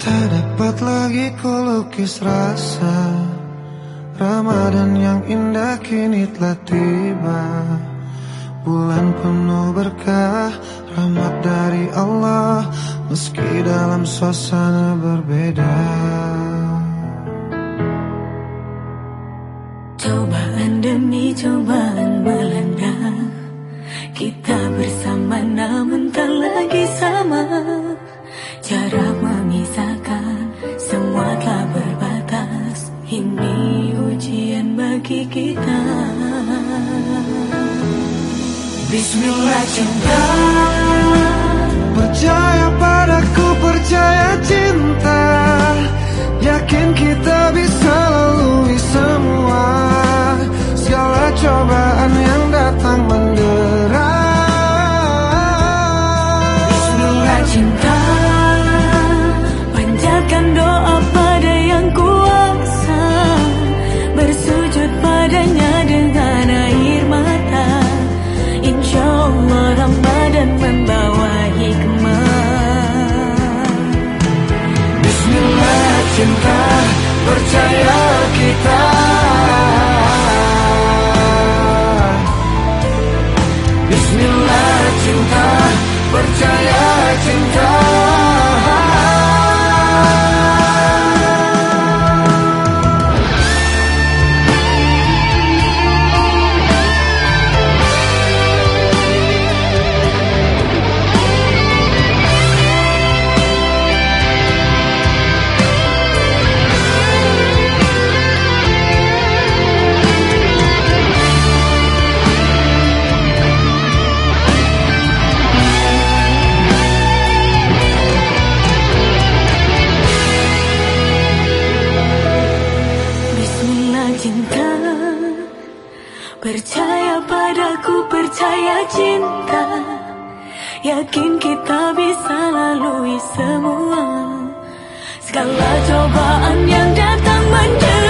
Tak dapat lagi kulukis rasa Ramadan yang indah kini telah tiba. Bulan penuh berkah, rahmat dari Allah, meski dalam suasana berbeda. Cobaan demi cobaan melanda, kita bersama namun tak lagi sama. Jarak memisahkan, semua telah berbatas. Ini ujian bagi kita. Bismillah cinta, percaya padaku, percaya cinta. Yakin kita bisa lalui semua segala cobaan yang datang mendera. Bismillah cinta, panjatkan doa pada yang kuasa, bersujud padanya dengan air mata. Insya Allah Ramadan membawa hikmah. Bismillah cinta, percaya kita. Bismillah cinta, percaya cinta. Percaya padaku, percaya cinta. Yakin kita bisa lalui semua segala cobaan yang datang menjerit.